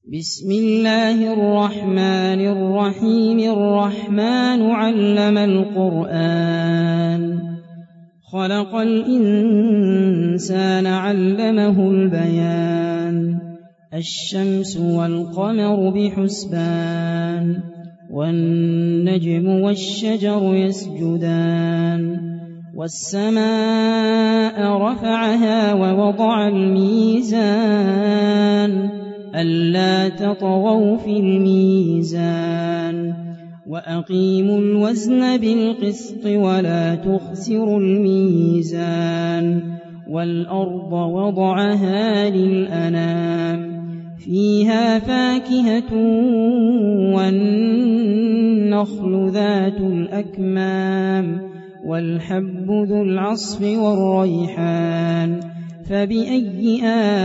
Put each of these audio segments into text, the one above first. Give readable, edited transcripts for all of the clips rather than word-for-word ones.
بسم الله الرحمن الرحيم. الرحمن علم القرآن، خلق الإنسان علمه البيان. الشمس والقمر بحسبان، والنجم والشجر يسجدان. والسماء رفعها ووضع الميزان، ألا تطغوا في الميزان. وأقيموا الوزن بالقسط ولا تخسروا الميزان. والأرض وضعها للأنام، فيها فاكهة والنخل ذات الأكمام، والحب ذو العصف والريحان. فبأي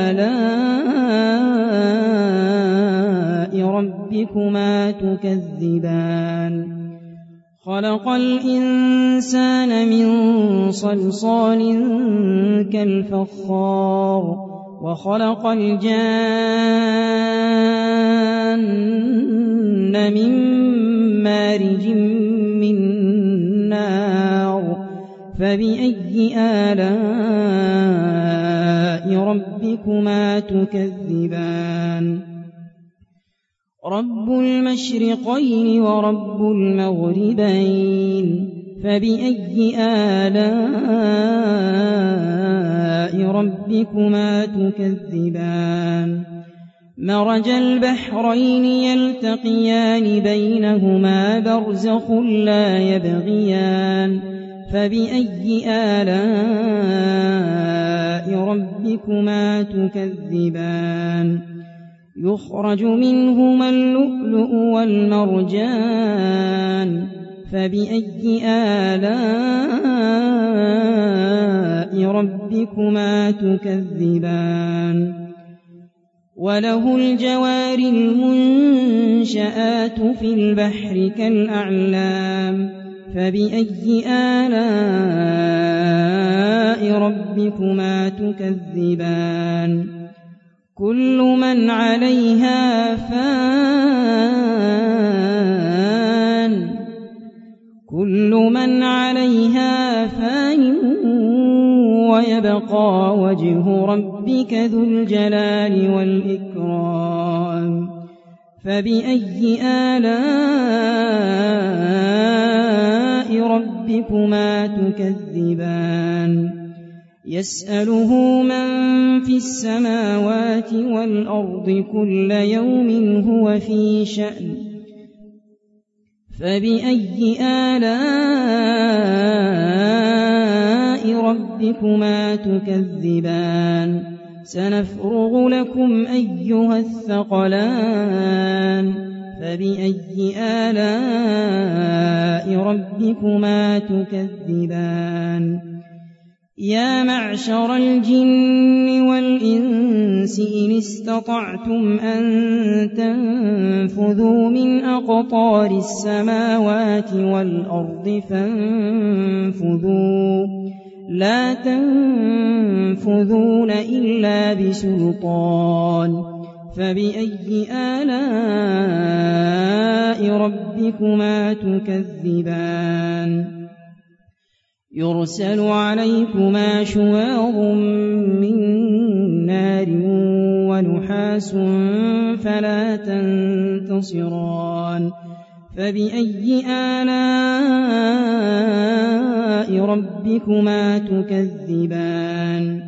آلاء ربكما تكذبان؟ خلق الإنسان من صلصال كالفخار، وخلق الجان من مارج من نار. فبأي آلاء ربكما تكذبان؟ رب المشرقين ورب المغربين. فبأي آلاء ربكما تكذبان؟ مرج البحرين يلتقيان، بينهما برزخ لا يبغيان. فبأي آلاء ربكما تكذبان؟ يخرج منهما اللؤلؤ والمرجان. فبأي آلاء ربكما تكذبان؟ وله الجوار المنشآت في البحر كالأعلام. فبأي آلاء ربكما تكذبان؟ كل من عليها فان ويبقى وجه ربك ذو الجلال والإكرام. فبأي آلاء ربكما تكذبان؟ يسأله من في السماوات والأرض كل يوم هو في شأن. فبأي آلاء ربكما تكذبان؟ سنفرغ لكم أيها الثقلان. فبأي آلاء ربكما تكذبان؟ يا معشر الجن والإنس إن استطعتم أن تنفذوا من أقطار السماوات والأرض فانفذوا، لا تنفذون إلا بسلطان. فبأي آلاء ربكما تكذبان؟ يرسل عليكما شواظ من نار ونحاس فلا تنتصران. فبأي آلاء ربكما تكذبان؟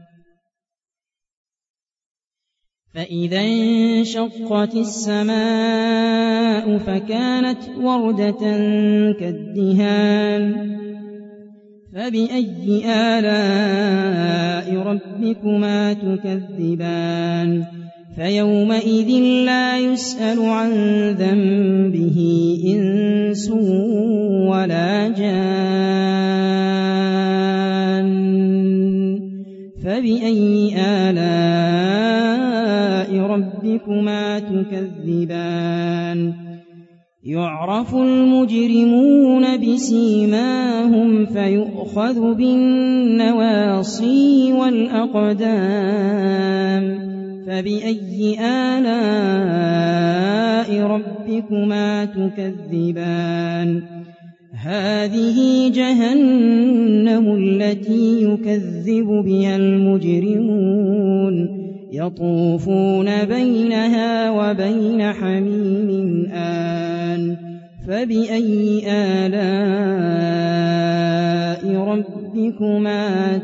فإذا انشقت السماء فكانت وردة كالدهان. فبأي آلاء ربكما تكذبان؟ فيومئذ لا يسأل عن ذنبه إنس ولا جان. فبأي آلاء ربكما تكذبان؟ يعرف المجرمون بسيماهم فيؤخذ بالنواصي والأقدام. فبأي آلاء ربكما تكذبان هذه جهنم التي يكذب بها المجرمون يطوفون بينها وبين حميم آن فبأي آلاء ربكما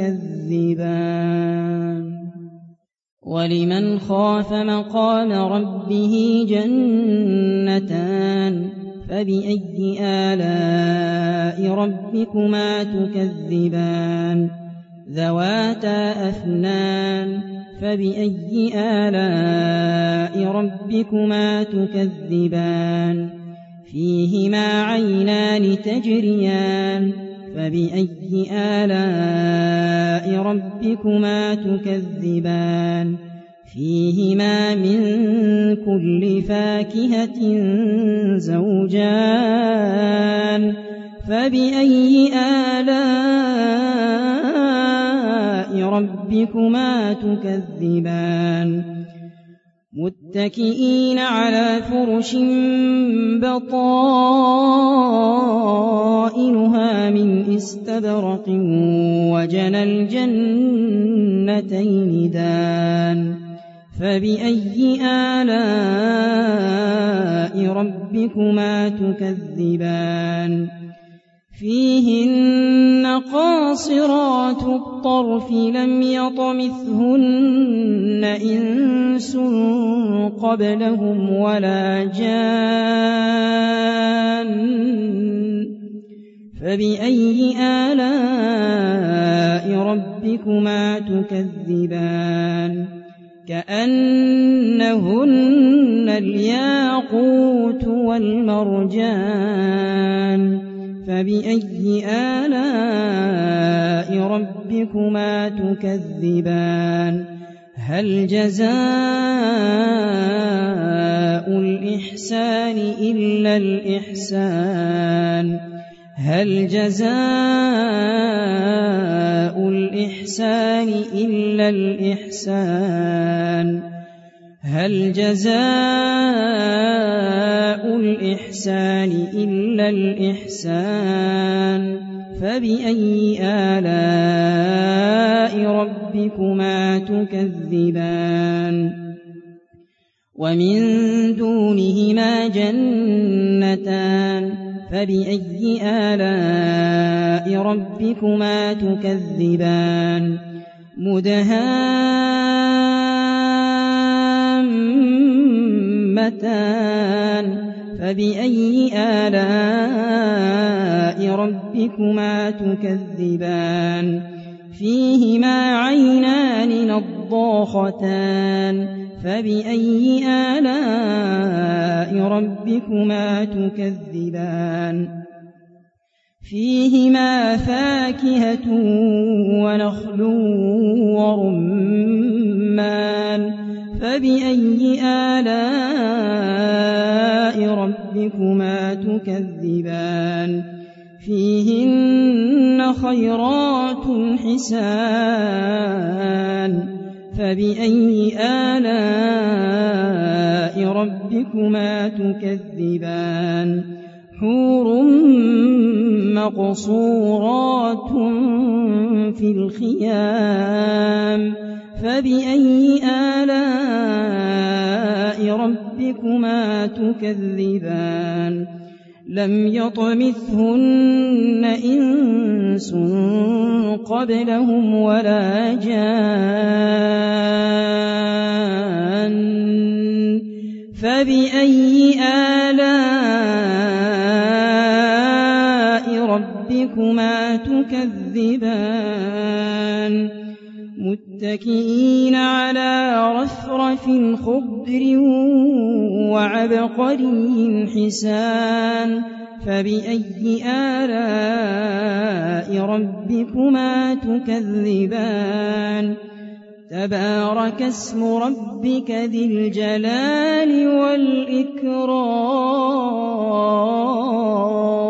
تكذبان ولمن خاف مقام ربه جنتان فبأي آلاء ربكما تكذبان ذواتا أفنان فبأي آلاء ربكما تكذبان فيهما عينان تجريان فبأي آلاء ربكما تكذبان فيهما من كل فاكهة زوجان فبأي آلاء ربكما تكذبان متكئين على فرش بطائنها من استبرق وجنى الجنتين دان فبأي آلاء ربكما تكذبان فيهن قاصرات الطرف لم يطمثهن إنس قبلهم ولا جان فبأي آلاء ربكما تكذبان كأنهن الياقوت والمرجان فبأي آلاء ربكما تكذبان هل جزاء الإحسان إلا الإحسان هل جزاء الإحسان إلا الإحسان هل جزاء الإحسان إلا الإحسان فبأي آلاء ربكما تكذبان ومن دونهما جنتان فبأي آلاء ربكما تكذبان مدهامتان فبأي آلاء ربكما تكذبان فيهما عينان نضاختان فبأي آلاء ربكما تكذبان فيهما فاكهة ونخل ورمان فبأي آلاء ربكما تكذبان فيهن خيرات حسان فبأي آلاء ربكما تكذبان حور مقصورات في الخيام فبأي آلاء ربكما تكذبان لم يطمثهن إنس قبلهم ولا جان فبأي آلاء ربكما تكذبان متكئين على رفرف خضر وعبقري حسان فبأي آلاء ربكما تكذبان تبارك اسم ربك ذي الجلال والإكرام